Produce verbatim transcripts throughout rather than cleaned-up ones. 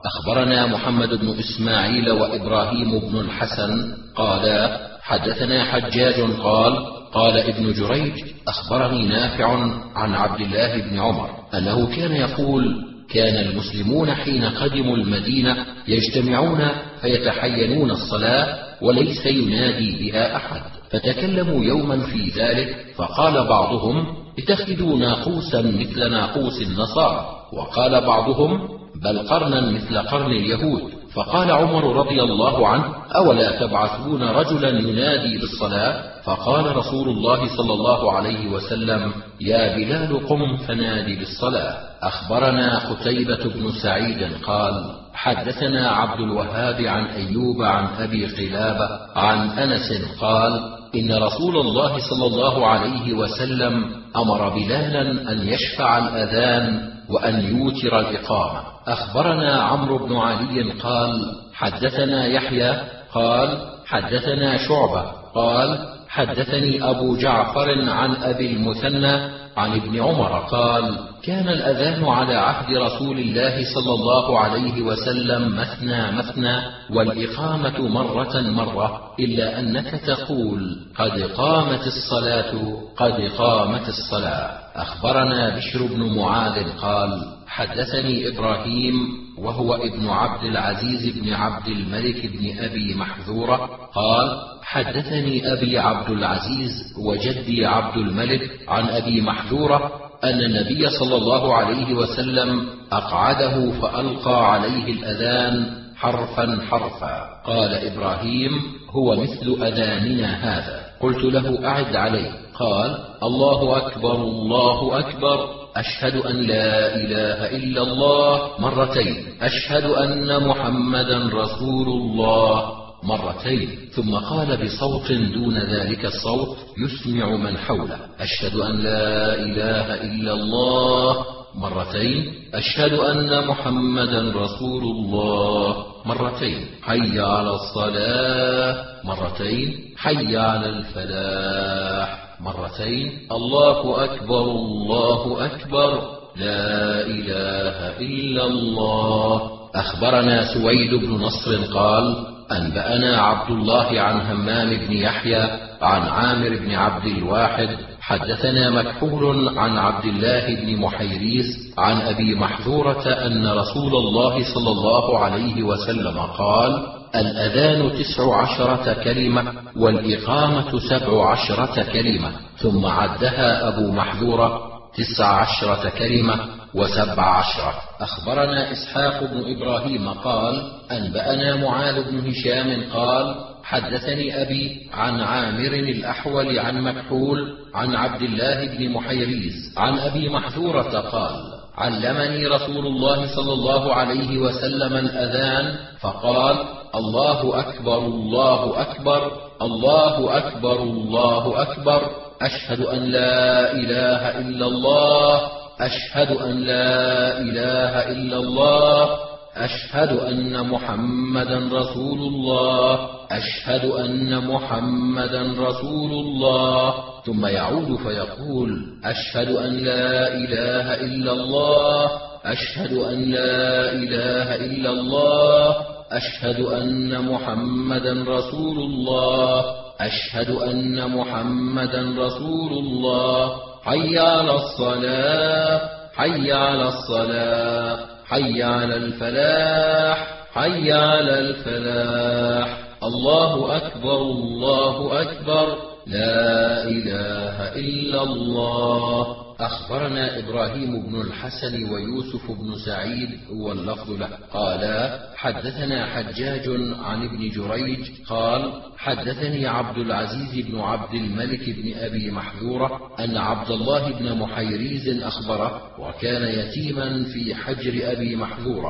أخبرنا محمد بن إسماعيل وإبراهيم بن الحسن قالا حدثنا حجاج قال قال ابن جريج أخبرني نافع عن عبد الله بن عمر أنه كان يقول كان المسلمون حين قدموا المدينة يجتمعون فيتحينون الصلاة وليس ينادي بها أحد، فتكلموا يوما في ذلك فقال بعضهم اتخذوا ناقوسا مثل ناقوس النصارى، وقال بعضهم بل قرنا مثل قرن اليهود. فقال عمر رضي الله عنه أولا تبعثون رجلا ينادي بالصلاة؟ فقال رسول الله صلى الله عليه وسلم يا بلال قم فنادي بالصلاة. أخبرنا قتيبة بن سعيد قال حدثنا عبد الوهاب عن أيوب عن أبي قلابة عن أنس قال إن رسول الله صلى الله عليه وسلم أمر بلالا أن يشفع الأذان وأن يوتر الإقامة. أخبرنا عمرو بن علي قال حدثنا يحيى قال حدثنا شعبة قال حدثني أبو جعفر عن أبي المثنى عن ابن عمر قال كان الأذان على عهد رسول الله صلى الله عليه وسلم مثنى مثنى والإقامة مرة مرة، إلا أنك تقول قد قامت الصلاة قد قامت الصلاة. أخبرنا بشر بن معاذ قال حدثني إبراهيم وهو ابن عبد العزيز بن عبد الملك بن أبي محذورة قال حدثني أبي عبد العزيز وجدي عبد الملك عن أبي محذورة أن النبي صلى الله عليه وسلم أقعده فألقى عليه الأذان حرفا حرفا. قال إبراهيم هو مثل أذاننا هذا. قلت له أعد عليه. قال الله أكبر الله أكبر أشهد أن لا إله إلا الله مرتين، أشهد أن محمدا رسول الله مرتين، ثم قال بصوت دون ذلك الصوت يسمع من حوله أشهد أن لا إله إلا الله مرتين، أشهد أن محمدا رسول الله مرتين، حي على الصلاة مرتين، حي على الفلاح مرتين، الله أكبر الله أكبر لا إله إلا الله. أخبرنا سويد بن نصر قال أنبأنا عبد الله عن همام بن يحيى عن عامر بن عبد الواحد حدثنا مكحول عن عبد الله بن محيريز عن أبي محذورة أن رسول الله صلى الله عليه وسلم قال الأذان تسع عشرة كلمة والإقامة سبع عشرة كلمة، ثم عدها أبو محذورة تسع عشرة كلمة وسبع عشرة. أخبرنا إسحاق بن إبراهيم قال أنبأنا معاذ بن هشام قال حدثني أبي عن عامر الأحول عن مكحول عن عبد الله بن محيريز عن أبي محذورة قال علمني رسول الله صلى الله عليه وسلم الأذان فقال الله أكبر الله أكبر الله أكبر الله أكبر أشهد أن لا إله إلا الله أشهد أن لا إله إلا الله أشهد أن محمدا رسول الله أشهد أن محمدا رسول الله، ثم يعود فيقول أشهد أن لا إله إلا الله أشهد أن لا إله إلا الله أشهد أن محمدا رسول الله أشهد أن محمدا رسول الله، حي على الصلاة حي على الصلاة حي على الفلاح حي على الفلاح، الله أكبر الله أكبر لا إله إلا الله. أخبرنا إبراهيم بن الحسن ويوسف بن سعيد واللفظ له قالا حدثنا حجاج عن ابن جريج قال حدثني عبد العزيز بن عبد الملك بن أبي محذورة أن عبد الله بن محيريز أخبره وكان يتيما في حجر أبي محذورة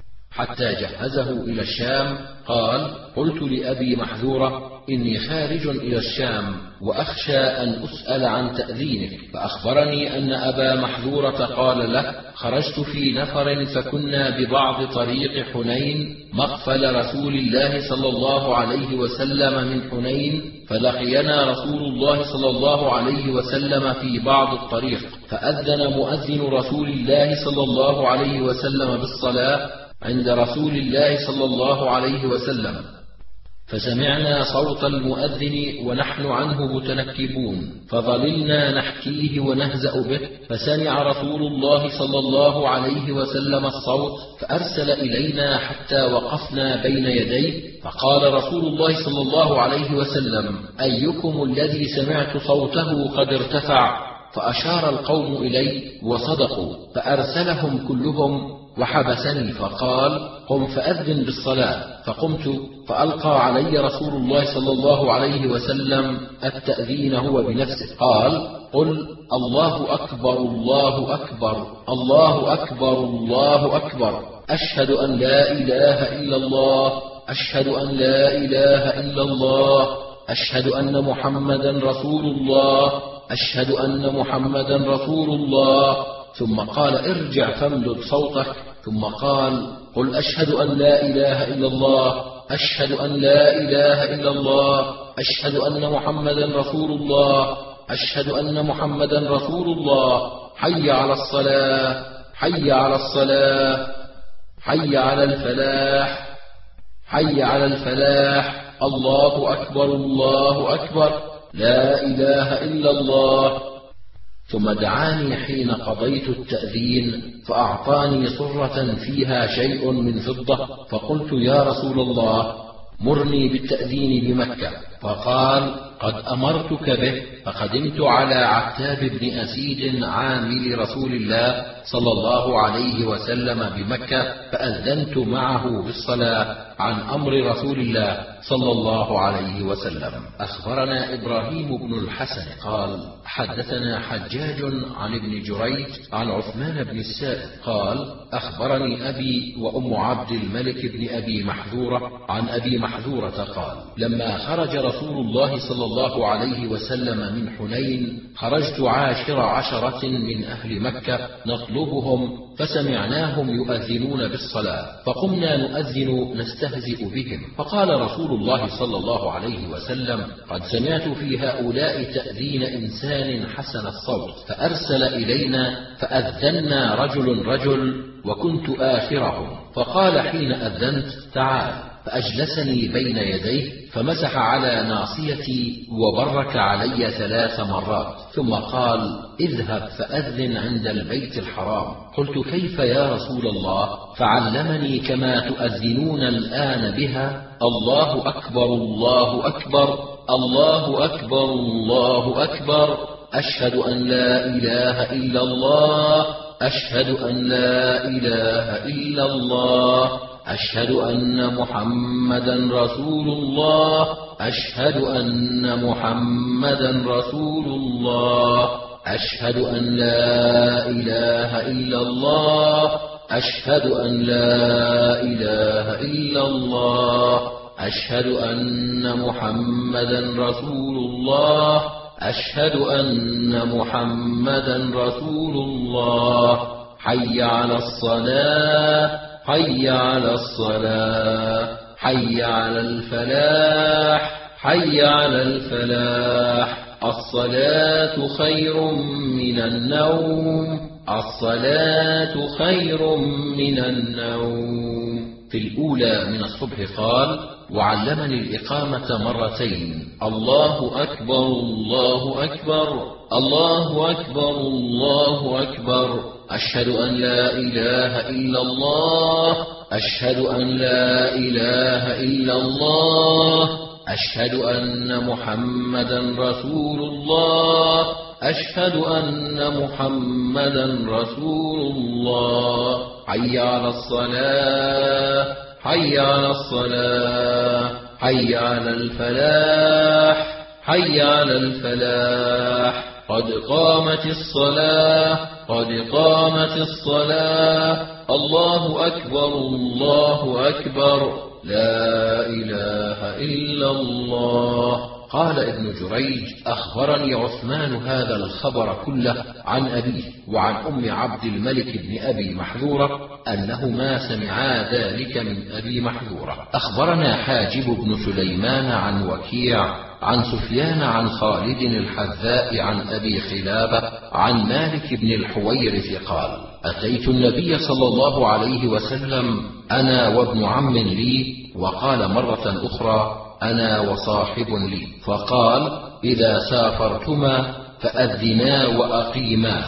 حتى جهزه إلى الشام. قال قلت لأبي محذورة إني خارج إلى الشام وأخشى أن أسأل عن تأذينك، فأخبرني أن أبا محذورة قال له خرجت في نفر فكنا ببعض طريق حنين مقفل رسول الله صلى الله عليه وسلم من حنين، فلقينا رسول الله صلى الله عليه وسلم في بعض الطريق، فأذن مؤذن رسول الله صلى الله عليه وسلم بالصلاة، عند رسول الله صلى الله عليه وسلم، فسمعنا صوت المؤذن ونحن عنه متنكبون، فظللنا نحكيه ونهزأ به، فسمع رسول الله صلى الله عليه وسلم الصوت فأرسل إلينا حتى وقفنا بين يديه، فقال رسول الله صلى الله عليه وسلم: أيكم الذي سمعت صوته قد ارتفع؟ فأشار القوم إلي وصدقوا، فأرسلهم كلهم وحبسني، فقال: قم فأذن بالصلاة. فقمت فألقى علي رسول الله صلى الله عليه وسلم التأذين هو بنفسه، قال: قل الله أكبر الله أكبر الله أكبر الله أكبر، أشهد أن لا إله إلا الله، أشهد أن لا إله إلا الله، أشهد أن محمدا رسول الله، أشهد أن محمدا رسول الله. ثم قال: ارجع فامدد صوتك. ثم قال: قل أشهد أن لا إله إلا الله، أشهد أن لا إله إلا الله، أشهد أن محمدا رسول الله، أشهد أن محمدا رسول الله، حي على الصلاة، حي على الصلاة، حي على الفلاح، حي على الفلاح، الله أكبر الله أكبر، لا إله إلا الله. ثم دعاني حين قضيت التأذين فأعطاني صرة فيها شيء من فضة، فقلت: يا رسول الله، مرني بالتأذين بمكة. فقال: قد أمرتك به. فقدمت على عتاب بن أسيد عامل رسول الله صلى الله عليه وسلم بمكة، فأذنت معه بالصلاة عن أمر رسول الله صلى الله عليه وسلم. أخبرنا إبراهيم بن الحسن قال: حدثنا حجاج عن ابن جريج عن عثمان بن السائب قال: أخبرني أبي وأم عبد الملك بن أبي محذورة عن أبي محذورة قال: لما خرج رسول الله صلى الله عليه وسلم من حنين خرجت عاشر عشرة من أهل مكة نطلبهم، فسمعناهم يؤذنون بالصلاة، فقمنا نؤذن نستهزئ بهم، فقال رسول الله صلى الله عليه وسلم: قد سمعت في هؤلاء تأذين إنسان حسن الصوت، فأرسل إلينا فأذنا رجل رجل وكنت آخرهم، فقال حين أذنت: تعال، فأجلسني بين يديه فمسح على ناصيتي وبرك علي ثلاث مرات، ثم قال: اذهب فأذن عند البيت الحرام. قلت: كيف يا رسول الله؟ فعلمني كما تؤذنون الآن بها: الله أكبر الله أكبر الله أكبر الله أكبر، أشهد أن لا إله إلا الله، أشهد أن لا إله إلا الله، أشهد أن محمدا رسول الله، أشهد أن محمدا رسول الله، أشهد أن لا إله إلا الله، أشهد أن لا إله إلا الله، أشهد أن محمدا رسول الله، أشهد أن محمدا رسول الله، حي على الصلاة، حي على الصلاة، حي على الفلاح، حي على الفلاح، الصلاة خير من النوم، الصلاة خير من النوم. في الأولى من الصبح قال: وعلمني الإقامة مرتين: الله أكبر الله أكبر الله أكبر الله أكبر، أشهد أن لا إله إلا الله، أشهد أن لا إله إلا الله، أشهد أن محمدا رسول الله، أشهد أن محمدا رسول الله، حي على الصلاة، حي على الصلاة، حي على الفلاح، حي على الفلاح، قد قامت الصلاة، قد قامت الصلاة، الله أكبر الله أكبر، لا إله إلا الله. قال ابن جريج: أخبرني عثمان هذا الخبر كله عن أبيه وعن أم عبد الملك بن أبي محذورة أنهما سمعا ذلك من أبي محذورة. أخبرنا حاجب بن سليمان عن وكيع عن سفيان عن خالد الحذاء عن أبي خلابة عن مالك بن الحويرث قال: أتيت النبي صلى الله عليه وسلم أنا وابن عم لي، وقال مرة أخرى أنا وصاحب لي، فقال إذا سافرتما فأذنا وأقيما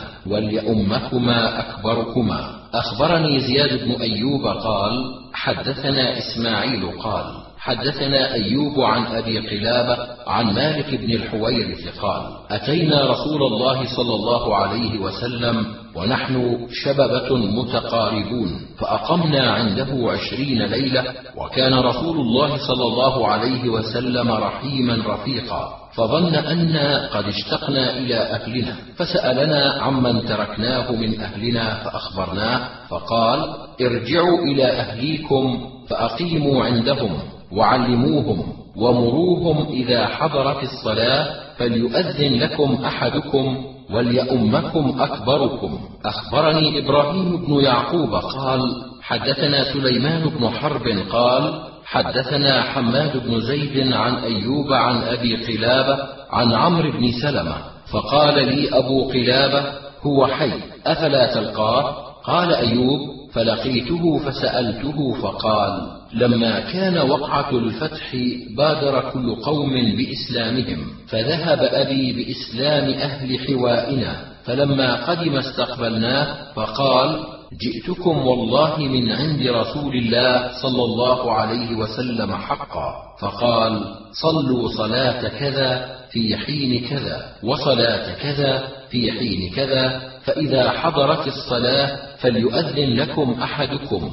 وليؤمكما أكبركما. أخبرني زياد بن أيوب قال حدثنا إسماعيل قال حدثنا أيوب عن أبي قلابة عن مالك بن الحويرث قال أتينا رسول الله صلى الله عليه وسلم ونحن شببة متقاربون، فأقمنا عنده عشرين ليلة، وكان رسول الله صلى الله عليه وسلم رحيما رفيقا، فظن أنا قد اشتقنا إلى أهلنا، فسألنا عمن تركناه من أهلنا فأخبرناه، فقال ارجعوا إلى أهليكم فأقيموا عندهم وعلموهم ومروهم إذا حضرت الصلاة فليؤذن لكم أحدكم وليؤمكم أكبركم. أخبرني إبراهيم بن يعقوب قال حدثنا سليمان بن حرب قال حدثنا حماد بن زيد عن أيوب عن أبي قلابة عن عمرو بن سلمة، فقال لي أبو قلابة هو حي أفلا تلقاه؟ قال أيوب فلقيته فسألته فقال لما كان وقعة الفتح بادر كل قوم بإسلامهم، فذهب أبي بإسلام أهل حوائنا، فلما قدم استقبلناه، فقال جئتكم والله من عند رسول الله صلى الله عليه وسلم حقا، فقال صلوا صلاة كذا في حين كذا وصلاة كذا في حين كذا، فإذا حضرت الصلاة فليؤذن لكم أحدكم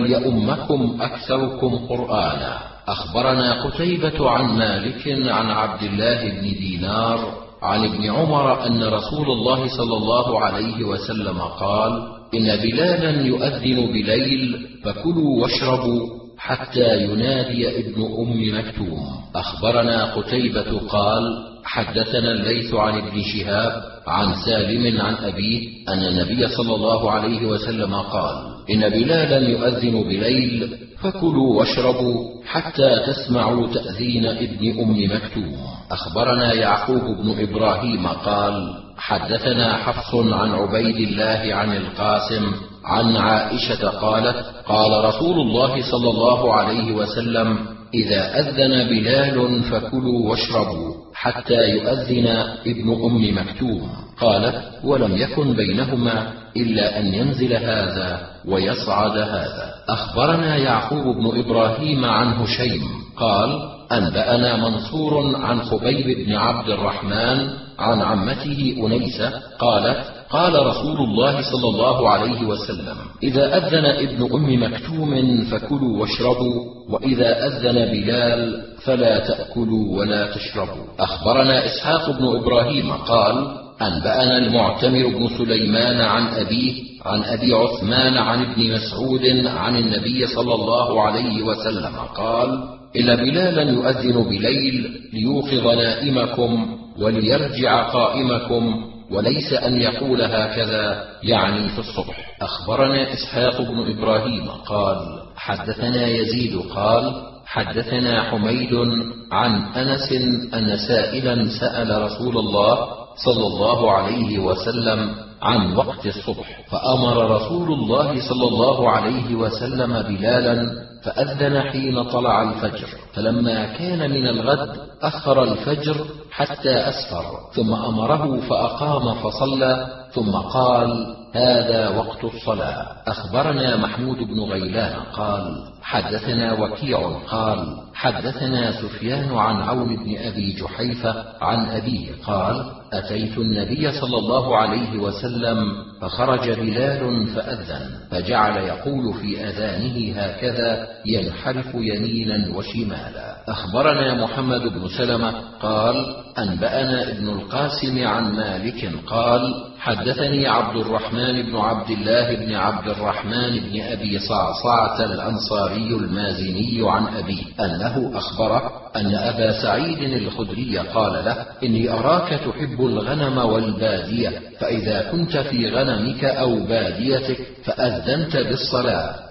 وليؤمكم أكثركم قرآنا. أخبرنا قتيبة عن مالك عن عبد الله بن دينار عن ابن عمر أن رسول الله صلى الله عليه وسلم قال إن بلالا يؤذن بليل فكلوا واشربوا حتى ينادي ابن أم مكتوم. أخبرنا قتيبة قال حدثنا الليث عن ابن شهاب عن سالم عن أبيه أن النبي صلى الله عليه وسلم قال إن بلالا يؤذن بليل فكلوا واشربوا حتى تسمعوا تأذين ابن أم مكتوم. أخبرنا يعقوب بن إبراهيم قال حدثنا حفص عن عبيد الله عن القاسم عن عائشة قالت قال رسول الله صلى الله عليه وسلم إذا أذن بلال فكلوا واشربوا حتى يؤذن ابن أم مكتوم. قالت ولم يكن بينهما إلا أن ينزل هذا ويصعد هذا. أخبرنا يعقوب بن إبراهيم عن هشيم قال أنبأنا منصور عن خبيب بن عبد الرحمن عن عمته أنيسة قالت قال رسول الله صلى الله عليه وسلم إذا أذن ابن أم مكتوم فكلوا واشربوا، وإذا أذن بلال فلا تأكلوا ولا تشربوا. أخبرنا إسحاق بن إبراهيم قال أنبأنا المعتمر بن سليمان عن أبيه عن أبي عثمان عن ابن مسعود عن النبي صلى الله عليه وسلم قال إن بلالا يؤذن بليل ليوقظ نائمكم وليرجع قائمكم، وليس أن يقول هكذا يعني في الصبح. أخبرنا إسحاق بن إبراهيم قال حدثنا يزيد قال حدثنا حميد عن أنس أن سائلا سأل رسول الله صلى الله عليه وسلم عن وقت الصبح، فأمر رسول الله صلى الله عليه وسلم بلالا فأذن حين طلع الفجر، فلما كان من الغد أخر الفجر حتى أسفر، ثم أمره فأقام فصلى، ثم قال هذا وقت الصلاة. أخبرنا محمود بن غيلان قال حدثنا وكيع قال حدثنا سفيان عن عون بن أبي جحيفة عن أبيه قال أتيت النبي صلى الله عليه وسلم فخرج بلال فأذن، فجعل يقول في أذانه هكذا ينحرف يمينا وشمالا. أخبرنا محمد بن سلمة قال أنبأنا ابن القاسم عن مالك قال حدثني عبد الرحمن بن عبد الله بن عبد الرحمن بن أبي صعصعة الأنصاري المازني عن أبيه أنه أخبره أن أبا سعيد الخدري قال له إني أراك تحب الغنم والبادية، فإذا كنت في غنمك أو باديتك فأذنت بالصلاة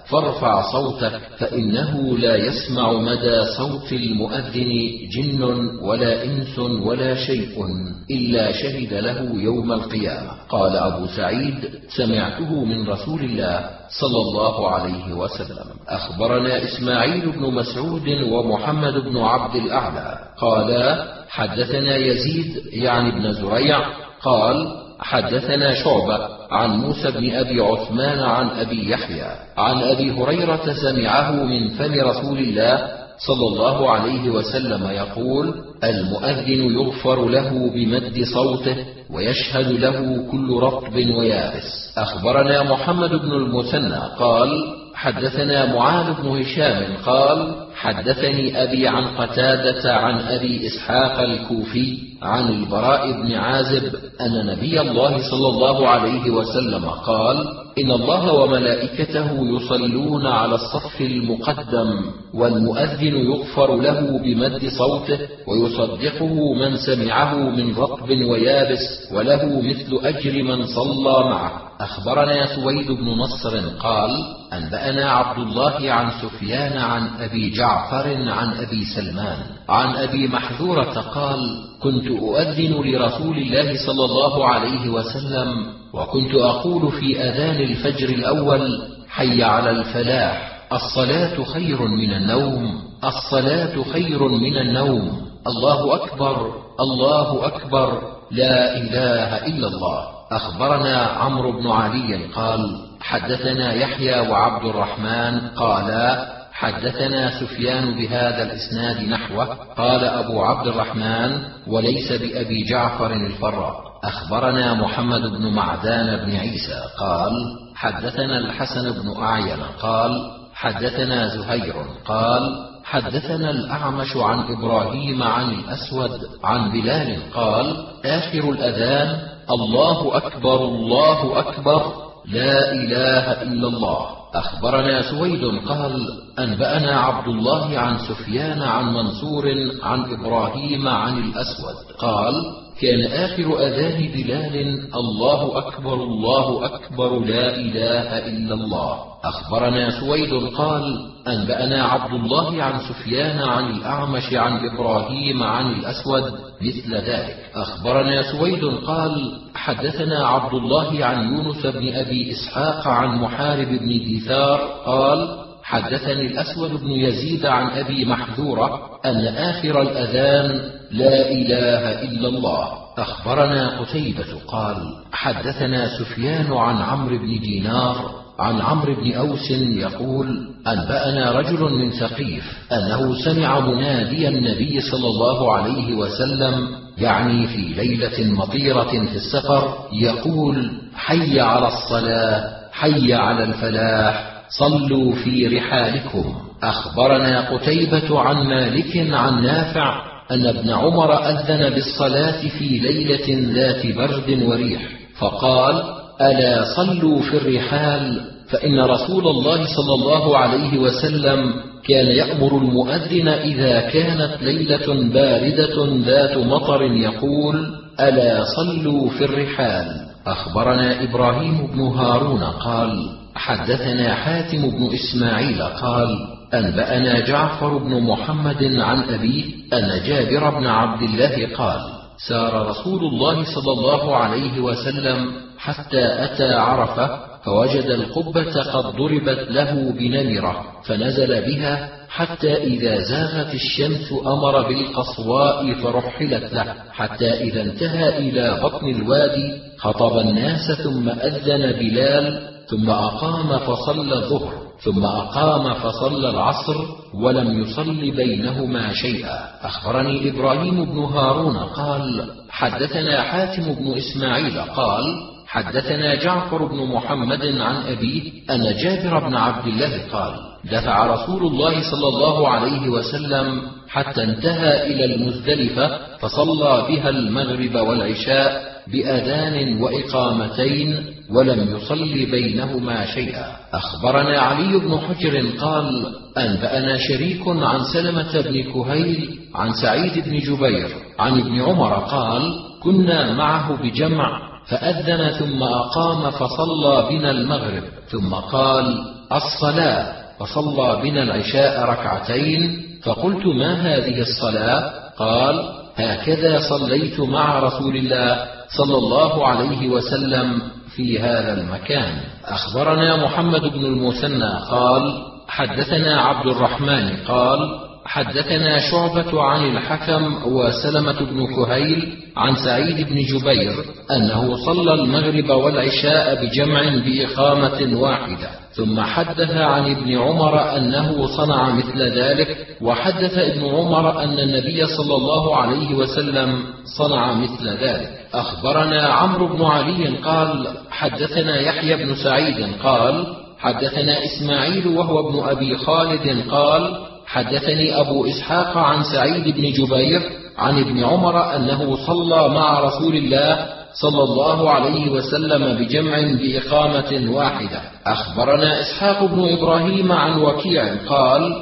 فارفع صوتك فإنه لا يسمع مدى صوت المؤذن جن ولا إنس ولا شيء إلا شهد له يوم القيامة. قال أبو سعيد: سمعته من رسول الله صلى الله عليه وسلم. أخبرنا إسماعيل بن مسعود ومحمد بن عبد الأعلى قالا: حدثنا يزيد يعني بن زريع قال: حدثنا شعبة عن موسى بن أبي عثمان عن أبي يحيى عن أبي هريرة سمعه من فم رسول الله صلى الله عليه وسلم يقول: المؤذن يغفر له بمد صوته ويشهد له كل رطب ويابس. أخبرنا محمد بن المثنى قال: حدثنا معاذ بن هشام قال: حدثني أبي عن قتادة عن أبي إسحاق الكوفي عن البراء بن عازب أن نبي الله صلى الله عليه وسلم قال: إن الله وملائكته يصلون على الصف المقدم، والمؤذن يغفر له بمد صوته ويصدقه من سمعه من رطب ويابس، وله مثل أجر من صلى معه. أخبرنا سويد بن نصر قال: أنبأنا عبد الله عن سفيان عن أبي جعفر عن أبي سلمان عن أبي محذورة قال: كنت أؤذن لرسول الله صلى الله عليه وسلم، وكنت أقول في أذان الفجر الأول: حي على الفلاح، الصلاة خير من النوم، الصلاة خير من النوم، الله أكبر، الله أكبر، لا إله إلا الله. أخبرنا عمرو بن علي قال: حدثنا يحيى وعبد الرحمن قالا: حدثنا سفيان بهذا الإسناد نحوه. قال أبو عبد الرحمن: وليس بأبي جعفر الفراء. أخبرنا محمد بن معدان بن عيسى قال: حدثنا الحسن بن أعين قال: حدثنا زهير قال: حدثنا الأعمش عن إبراهيم عن الأسود عن بلال قال: آخر الأذان: الله أكبر، الله أكبر، لا إله إلا الله. أخبرنا سويد قال: أنبأنا عبد الله عن سفيان عن منصور عن إبراهيم عن الأسود قال: كان آخر أذان بلال: الله أكبر، الله أكبر، لا إله إلا الله. أخبرنا سويد قال: أنبأنا عبد الله عن سفيان عن الأعمش عن إبراهيم عن الأسود مثل ذلك. أخبرنا سويد قال: حدثنا عبد الله عن يونس بن أبي إسحاق عن محارب بن ديثار قال: حدثني الأسود بن يزيد عن أبي محذورة أن آخر الأذان: لا إله إلا الله. أخبرنا قتيبة قال: حدثنا سفيان عن عمرو بن دينار عن عمرو بن أوس يقول: أنبأنا رجل من ثقيف أنه سمع منادي النبي صلى الله عليه وسلم، يعني في ليلة مطيرة في السفر، يقول: حي على الصلاة، حي على الفلاح، صلوا في رحالكم. أخبرنا قتيبة عن مالك عن نافع أن ابن عمر أذن بالصلاة في ليلة ذات برد وريح، فقال: ألا صلوا في الرحال، فإن رسول الله صلى الله عليه وسلم كان يأمر المؤذن إذا كانت ليلة باردة ذات مطر يقول: ألا صلوا في الرحال. أخبرنا إبراهيم بن هارون قال: حدثنا حاتم بن إسماعيل قال: أنبأنا جعفر بن محمد عن أبيه أن جابر بن عبد الله قال: سار رسول الله صلى الله عليه وسلم حتى أتى عرفة، فوجد القبة قد ضربت له بنمرة، فنزل بها حتى إذا زاغت الشمس أمر بالقصواء فرحلت له، حتى إذا انتهى إلى بطن الوادي خطب الناس، ثم أذن بلال، ثم أقام فصلى الظهر، ثم أقام فصلى العصر، ولم يصل بينهما شيئا. أخبرني إبراهيم بن هارون قال: حدثنا حاتم بن إسماعيل قال: حدثنا جعفر بن محمد عن أبيه أن جابر بن عبد الله قال: دفع رسول الله صلى الله عليه وسلم حتى انتهى إلى المزدلفة، فصلى بها المغرب والعشاء بأذان وإقامتين، ولم يصل بينهما شيئا. أخبرنا علي بن حجر قال: أنبأنا شريك عن سلمة بن كهيل عن سعيد بن جبير عن ابن عمر قال: كنا معه بجمع، فأذن ثم أقام فصلى بنا المغرب، ثم قال: الصلاة، فصلى بنا العشاء ركعتين، فقلت ما هذه الصلاة؟ قال هكذا صليت مع رسول الله صلى الله عليه وسلم في هذا المكان. أخبرنا محمد بن المثنى قال حدثنا عبد الرحمن قال حدثنا شعبة عن الحكم وسلمة بن كهيل عن سعيد بن جبير أنه صلى المغرب والعشاء بجمع بإقامة واحدة، ثم حدث عن ابن عمر أنه صنع مثل ذلك، وحدث ابن عمر أن النبي صلى الله عليه وسلم صنع مثل ذلك. أخبرنا عمرو بن علي قال حدثنا يحيى بن سعيد قال حدثنا إسماعيل وهو ابن أبي خالد قال حدثني أبو إسحاق عن سعيد بن جبير عن ابن عمر أنه صلى مع رسول الله صلى الله عليه وسلم بجمع بإقامة واحدة. أخبرنا إسحاق بن إبراهيم عن وكيع قال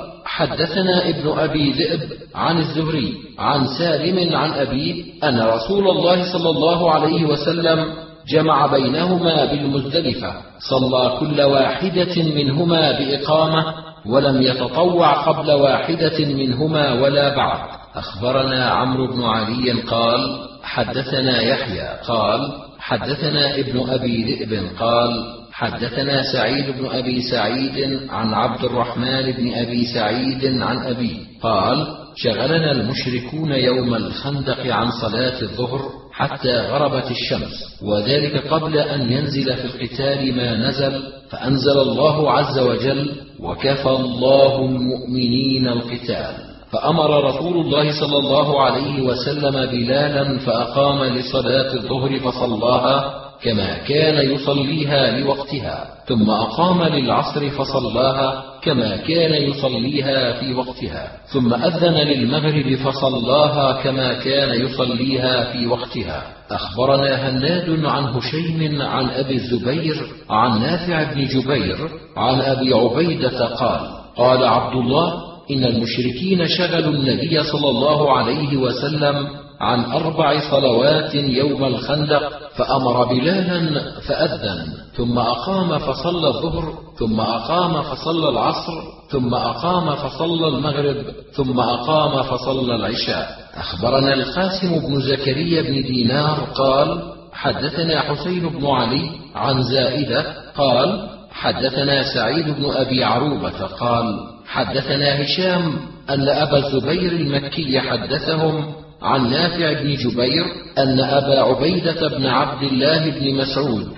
حدثنا ابن أبي ذئب عن الزهري عن سالم عن أبيه أن رسول الله صلى الله عليه وسلم جمع بينهما بالمزدلفة، صلى كل واحدة منهما بإقامة، ولم يتطوع قبل واحدة منهما ولا بعد. أخبرنا عمرو بن علي قال حدثنا يحيى قال حدثنا ابن أبي ذئب قال حدثنا سعيد بن أبي سعيد عن عبد الرحمن بن أبي سعيد عن أبيه قال شغلنا المشركون يوم الخندق عن صلاة الظهر حتى غربت الشمس، وذلك قبل أن ينزل في القتال ما نزل، فأنزل الله عز وجل وكفى الله المؤمنين القتال، فأمر رسول الله صلى الله عليه وسلم بلالا فأقام لصلاة الظهر فصلاها كما كان يصليها لوقتها، ثم أقام للعصر فصلاها كما كان يصليها في وقتها، ثم أذن للمغرب فصلاها كما كان يصليها في وقتها. أخبرنا هناد عن هشيم عن أبي الزبير عن نافع بن جبير عن أبي عبيدة قال قال عبد الله إن المشركين شغلوا النبي صلى الله عليه وسلم عن أربع صلوات يوم الخندق، فأمر بلالا فأذن، ثم أقام فصلى الظهر، ثم أقام فصلى العصر، ثم أقام فصلى المغرب، ثم أقام فصلى العشاء. أخبرنا القاسم بن زكريا بن دينار قال حدثنا حسين بن علي عن زائدة قال حدثنا سعيد بن أبي عروبة قال حدثنا هشام أن أبا الزبير المكي حدثهم عن نافع بن جبير أن أبا عبيدة بن عبد الله بن مسعود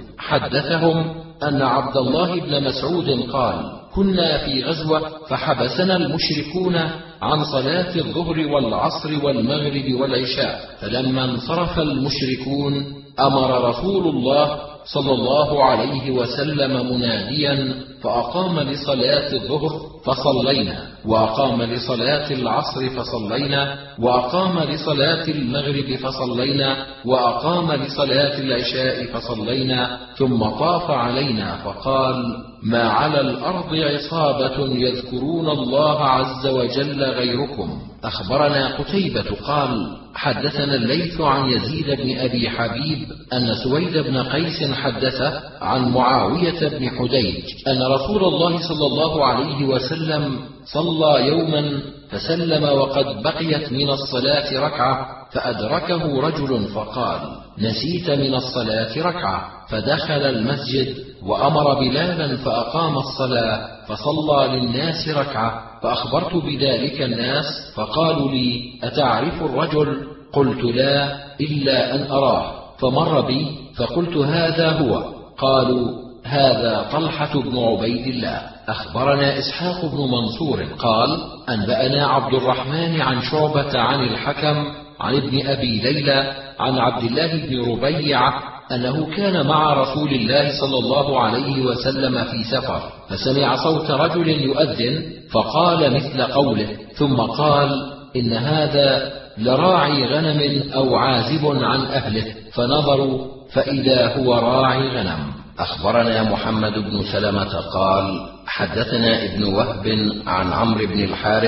حدثهم أن عبد الله بن مسعود قال كنا في غزوة فحبسنا المشركون عن صلاة الظهر والعصر والمغرب والعشاء، فلما انصرف المشركون أمر رسول الله صلى الله عليه وسلم مناديا فأقام لصلاة الظهر فصلينا، وأقام لصلاة العصر فصلينا، وأقام لصلاة المغرب فصلينا، وأقام لصلاة العشاء فصلينا، ثم طاف علينا فقال ما على الأرض عصابة يذكرون الله عز وجل غيركم. أخبرنا قتيبة قال حدثنا الليث عن يزيد بن أبي حبيب أن سويد بن قيس حدثه عن معاوية بن حديج أن رسول الله صلى الله عليه وسلم صلى يوما فسلم وقد بقيت من الصلاة ركعة، فأدركه رجل فقال نسيت من الصلاة ركعة، فدخل المسجد وأمر بلالا فأقام الصلاة فصلى للناس ركعة، فأخبرت بذلك الناس فقالوا لي أتعرف الرجل؟ قلت لا إلا أن أراه، فمر بي فقلت هذا هو، قالوا هذا طلحة بن عبيد الله. أخبرنا إسحاق بن منصور قال أنبأنا عبد الرحمن عن شعبة عن الحكم عن ابن أبي ليلى عن عبد الله بن ربيع أنه كان مع رسول الله صلى الله عليه وسلم في سفر، فسمع صوت رجل يؤذن فقال مثل قوله، ثم قال إن هذا لراعي غنم أو عازب عن أهله، فنظروا فإذا هو راعي غنم. أخبرنا محمد بن سلمة قال حدثنا ابن وهب عن عمرو بن الحارث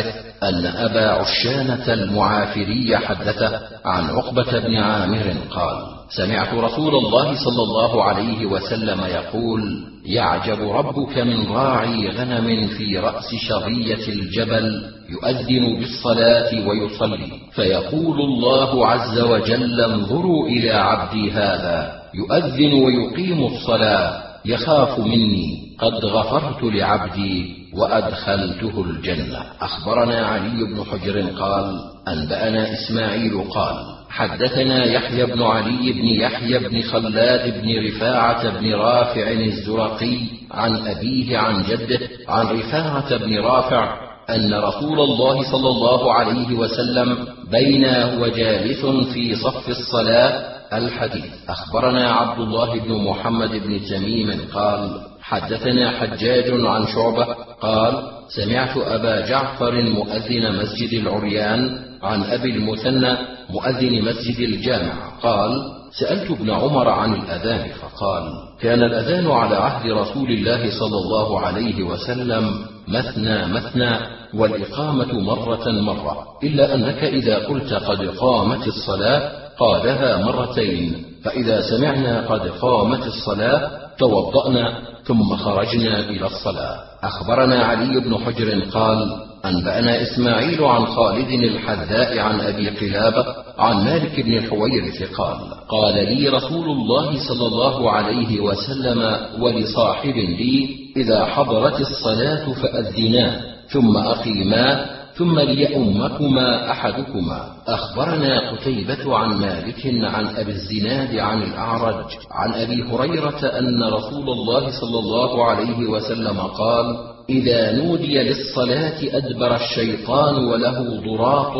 أن أبا عشانة المعافري حدثه عن عقبة بن عامر قال: سمعت رسول الله صلى الله عليه وسلم يقول: يعجب ربك من راعي غنم في رأس شظية الجبل يؤذن بالصلاة ويصلي، فيقول الله عز وجل: انظروا إلى عبدي هذا يؤذن ويقيم الصلاة، يخاف مني، قد غفرت لعبدي وأدخلته الجنة. أخبرنا علي بن حجر قال: أنبأنا إسماعيل قال: حدثنا يحيى بن علي بن يحيى بن خلاد بن رفاعة بن رافع الزرقي عن أبيه عن جده عن رفاعة بن رافع أن رسول الله صلى الله عليه وسلم بينا وجالس في صف الصلاة. الحديث. أخبرنا عبد الله بن محمد بن تميم قال: حدثنا حجاج عن شعبة قال: سمعت أبا جعفر مؤذن مسجد العريان عن أبي المثنى مؤذن مسجد الجامع قال: سألت ابن عمر عن الأذان فقال: كان الأذان على عهد رسول الله صلى الله عليه وسلم مثنى مثنى، والإقامة مرة مرة، إلا أنك إذا قلت قد قامت الصلاة قالها مرتين، فإذا سمعنا قد قامت الصلاة توضأنا ثم خرجنا إلى الصلاة. أخبرنا علي بن حجر قال: أنبأنا إسماعيل عن خالد الحذاء عن أبي قلابة عن مالك بن الحويرث قال: قال لي رسول الله صلى الله عليه وسلم ولصاحب لي: إذا حضرت الصلاة فأذنا ثم أقيما ثم ليؤمكما أحدكما. أخبرنا قتيبة عن مالك عن أبي الزناد عن الأعرج عن أبي هريرة أن رسول الله صلى الله عليه وسلم قال: إذا نودي للصلاة أدبر الشيطان وله ضراط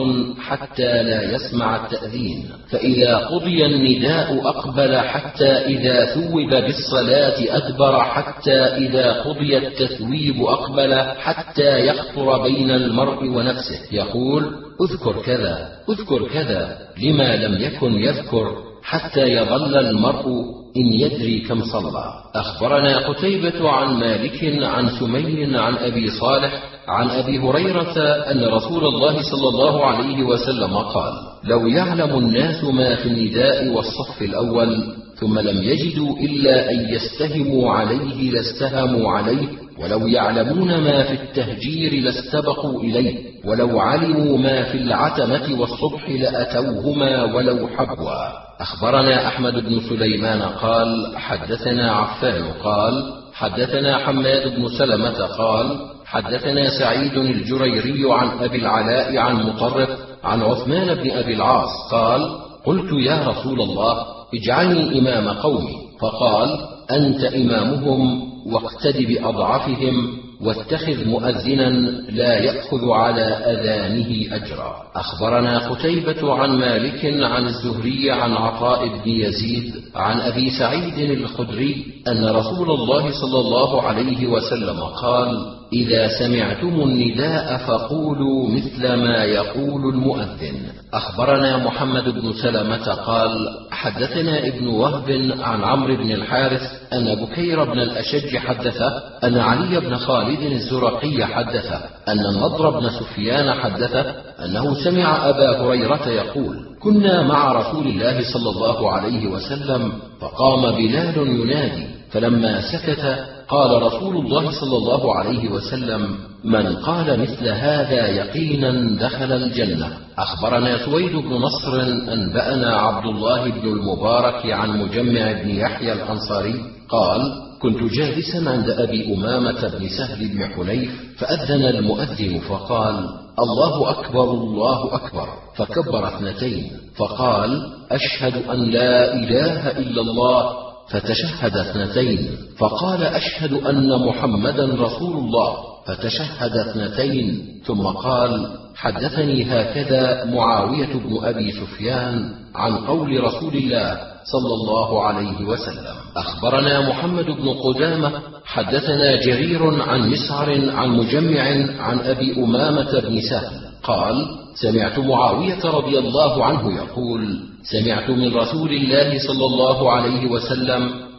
حتى لا يسمع التأذين، فإذا قضي النداء أقبل حتى إذا ثوب بالصلاة أدبر، حتى إذا قضي التثويب أقبل حتى يخطر بين المرء ونفسه يقول: اذكر كذا اذكر كذا، لما لم يكن يذكر، حتى يظل المرء إن يدري كم صلى. أخبرنا قتيبة عن مالك عن سمير عن أبي صالح عن أبي هريرة أن رسول الله صلى الله عليه وسلم قال: لو يعلم الناس ما في النداء والصف الأول ثم لم يجدوا إلا أن يستهموا عليه لاستهموا عليه، ولو يعلمون ما في التهجير لاستبقوا إليه، ولو علموا ما في العتمة والصبح لأتوهما ولو حبوا. أخبرنا أحمد بن سليمان قال: حدثنا عفان قال: حدثنا حماد بن سلمة قال: حدثنا سعيد الجريري عن أبي العلاء عن مطرف عن عثمان بن أبي العاص قال: قلت يا رسول الله اجعلني إمام قومي، فقال: أنت إمامهم واقتد بأضعفهم، واتخذ مؤذنا لا يأخذ على أذانه أجرا. أخبرنا قتيبة عن مالك عن الزهري عن عطاء بن يزيد عن أبي سعيد الخدري أن رسول الله صلى الله عليه وسلم قال: إذا سمعتم النداء فقولوا مثل ما يقول المؤذن. أخبرنا محمد بن سلمة قال: حدثنا ابن وهب عن عمرو بن الحارث أن بكير بن الأشج حدثه أن علي بن خالد الزرقي حدثه أن النضر بن سفيان حدثه أنه سمع أبا هريرة يقول: كنا مع رسول الله صلى الله عليه وسلم فقام بلال ينادي، فلما سكت قال رسول الله صلى الله عليه وسلم: من قال مثل هذا يقينا دخل الجنة. أخبرنا سويد بن نصر أنبأنا عبد الله بن المبارك عن مجمع بن يحيى الأنصاري قال: كنت جالسا عند أبي أمامة بن سهل بن حنيف فأذن المؤذن فقال: الله أكبر الله أكبر، فكبر اثنتين فقال: أشهد أن لا إله إلا الله، فتشهد اثنتين فقال: أشهد أن محمدا رسول الله، فتشهد اثنتين ثم قال: حدثني هكذا معاوية بن أبي سفيان عن قول رسول الله صلى الله عليه وسلم. أخبرنا محمد بن قدامة حدثنا جرير عن مسعر عن مجمع عن أبي أمامة بن سهل قال: سمعت معاوية رضي الله عنه يقول: سمعت من رسول الله صلى الله عليه وسلم: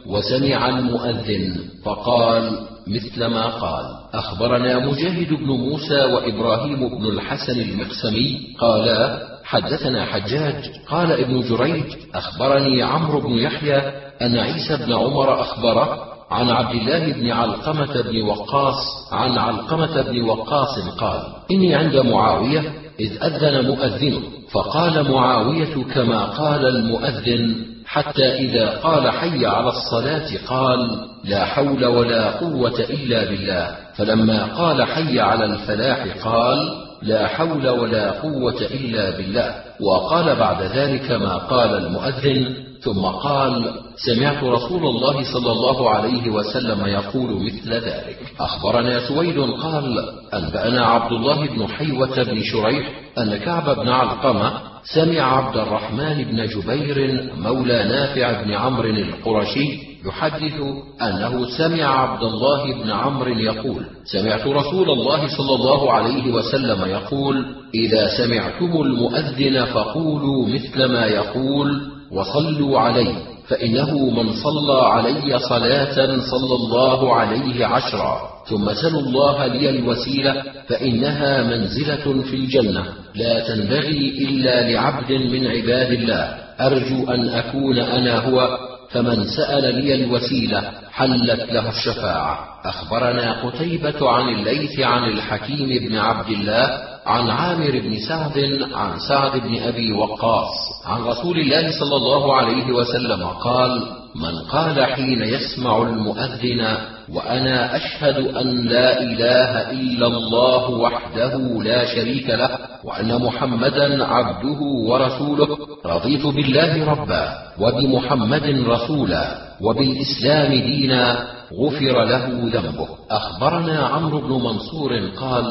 وسمع المؤذن فقال مثل ما قال. أخبرنا مجاهد بن موسى وإبراهيم بن الحسن المقسمي قالا حدثنا حجاج قال ابن جريج أخبرني عمرو بن يحيى أن عيسى بن عمر أخبره عن عبد الله بن علقمة بن وقاص عن علقمة بن وقاص قال إني عند معاوية إذ أذن مؤذن، فقال معاوية كما قال المؤذن، حتى إذا قال حي على الصلاة قال لا حول ولا قوة إلا بالله، فلما قال حي على الفلاح قال لا حول ولا قوة إلا بالله، وقال بعد ذلك ما قال المؤذن، ثم قال سمعت رسول الله صلى الله عليه وسلم يقول مثل ذلك. أخبرنا سويد قال أنبأنا عبد الله بن حيوة بن شريح أن كعب بن علقمة سمع عبد الرحمن بن جبير مولى نافع بن عمرو القرشي يحدث أنه سمع عبد الله بن عمرو يقول سمعت رسول الله صلى الله عليه وسلم يقول إذا سمعتم المؤذن فقولوا مثل ما يقول وصلوا عليه، فإنه من صلى علي صلاة صلى الله عليه عشرا، ثم سلوا الله لي الوسيلة فإنها منزلة في الجنة لا تنبغي إلا لعبد من عباد الله، أرجو أن أكون أنا هو، فمن سأل لي الوسيلة حلت له الشفاعة. أخبرنا قتيبة عن الليث عن الحكيم بن عبد الله عن عامر بن سعد عن سعد بن أبي وقاص عن رسول الله صلى الله عليه وسلم قال من قال حين يسمع المؤذن وأنا أشهد أن لا إله إلا الله وحده لا شريك له وأن محمدا عبده ورسوله رضيت بالله ربا وبمحمد رسولا وبالإسلام دينا غفر له ذنبه. أخبرنا عمرو بن منصور قال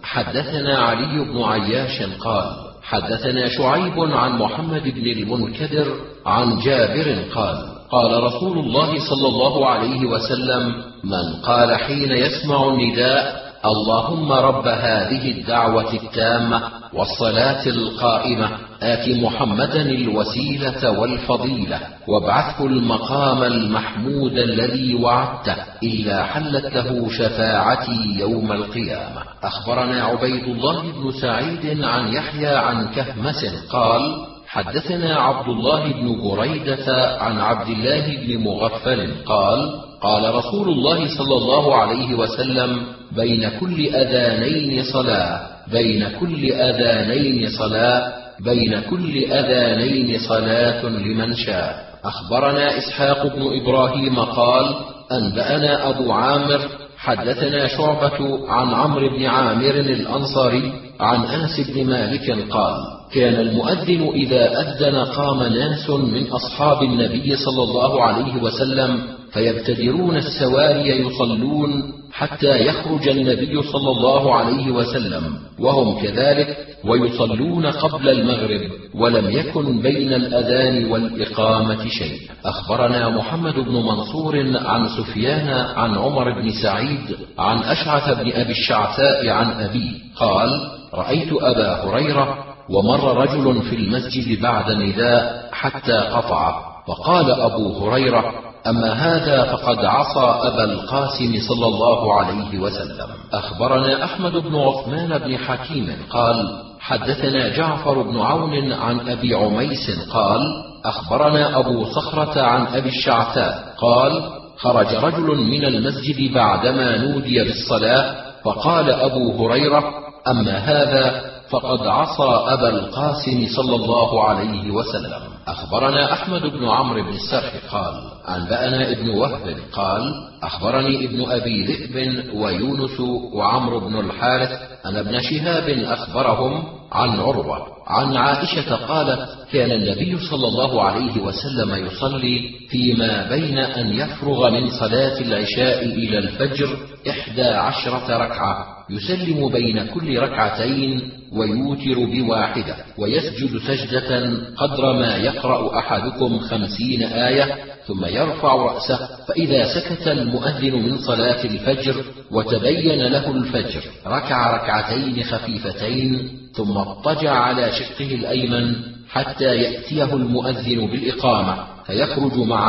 حدثنا علي بن عياش قال حدثنا شعيب عن محمد بن المنكدر عن جابر قال قال رسول الله صلى الله عليه وسلم من قال حين يسمع النداء اللهم رب هذه الدعوة التامة والصلاة القائمة آت محمدا الوسيلة والفضيلة وابعثه المقام المحمود الذي وعدته إلا حلت له شفاعتي يوم القيامة. أخبرنا عبيد الله بن سعيد عن يحيى عن كهمس قال حدثنا عبد الله بن بريدة عن عبد الله بن مغفل قال قال رسول الله صلى الله عليه وسلم بين كل أذانين صلاة بين كل أذانين صلاة بين كل أذانين صلاة لمن شاء. أخبرنا إسحاق بن إبراهيم قال أنبأنا أبو عامر حدثنا شعبة عن عمرو بن عامر الأنصاري عن أنس بن مالك قال كان المؤذن إذا أذن قام ناس من أصحاب النبي صلى الله عليه وسلم فيبتدرون السواري يصلون حتى يخرج النبي صلى الله عليه وسلم وهم كذلك ويصلون قبل المغرب ولم يكن بين الأذان والإقامة شيء. أخبرنا محمد بن منصور عن سفيان عن عمر بن سعيد عن أشعث بن أبي الشعثاء عن أبيه قال رأيت أبا هريرة ومر رجل في المسجد بعد نداء حتى قطع، فقال أبو هريرة أما هذا فقد عصى أبا القاسم صلى الله عليه وسلم. أخبرنا أحمد بن عثمان بن حكيم قال حدثنا جعفر بن عون عن أبي عميس قال أخبرنا أبو صخرة عن أبي الشعثاء قال خرج رجل من المسجد بعدما نودي بالصلاة فقال أبو هريرة أما هذا فقد عصى أبا القاسم صلى الله عليه وسلم. أخبرنا أحمد بن عمرو بن السرح قال أنبأنا ابن وهب قال أخبرني ابن أبي ذئب ويونس وعمرو بن الحارث أن ابن شهاب أخبرهم عن عروة عن عائشة قالت كان النبي صلى الله عليه وسلم يصلي فيما بين أن يفرغ من صلاة العشاء إلى الفجر إحدى عشرة ركعة يسلم بين كل ركعتين ويوتر بواحدة ويسجد سجدة قدر ما يقرأ أحدكم خمسين آية ثم يرفع رأسه، فإذا سكت المؤذن من صلاة الفجر وتبين له الفجر ركع ركعتين خفيفتين ثم اضطجع على شقه الأيمن حتى يأتيه المؤذن بالإقامة فيخرج معه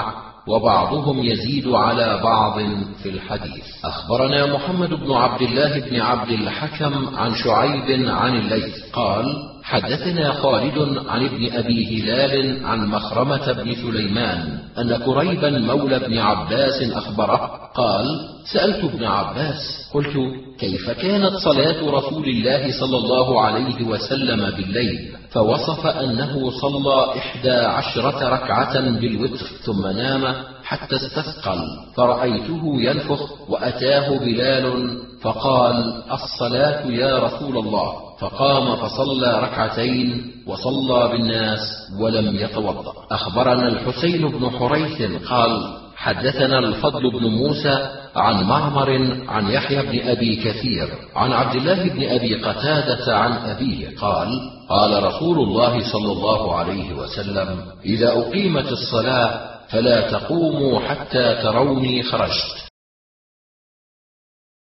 وبعضهم يزيد على بعض في الحديث. أخبرنا محمد بن عبد الله بن عبد الحكم عن شعيب عن الليث قال حدثنا خالد عن ابن أبي هلال عن مخرمة بن سليمان أن كريبا مولى ابن عباس أخبره قال سألت ابن عباس قلت كيف كانت صلاة رسول الله صلى الله عليه وسلم بالليل؟ فوصف أنه صلى إحدى عشرة ركعة بالوتر ثم نام حتى استثقل، فرأيته ينفخ وأتاه بلال فقال الصلاة يا رسول الله، فقام فصلى ركعتين وصلى بالناس ولم يتوضأ. أخبرنا الحسين بن حريث قال حدثنا الفضل بن موسى عن معمر عن يحيى بن أبي كثير عن عبد الله بن أبي قتادة عن أبيه قال قال رسول الله صلى الله عليه وسلم إذا أقيمت الصلاة فلا تقوموا حتى تروني خرجت،